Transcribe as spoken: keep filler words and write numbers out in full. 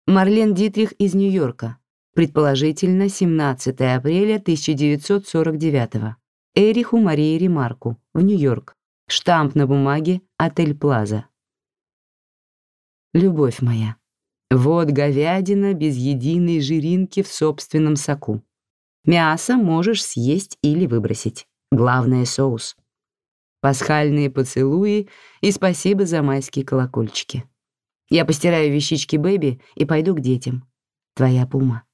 Марлен Дитрих из Нью-Йорка. Предположительно, семнадцатого апреля тысяча девятьсот сорок девятого. Эриху Марии Ремарку, в Нью-Йорк. Штамп на бумаге «Отель Плаза». Любовь моя, вот говядина без единой жиринки в собственном соку. Мясо можешь съесть или выбросить. Главное — соус. Пасхальные поцелуи и спасибо за майские колокольчики. Я постираю вещички Бэби и пойду к детям. Твоя Пума.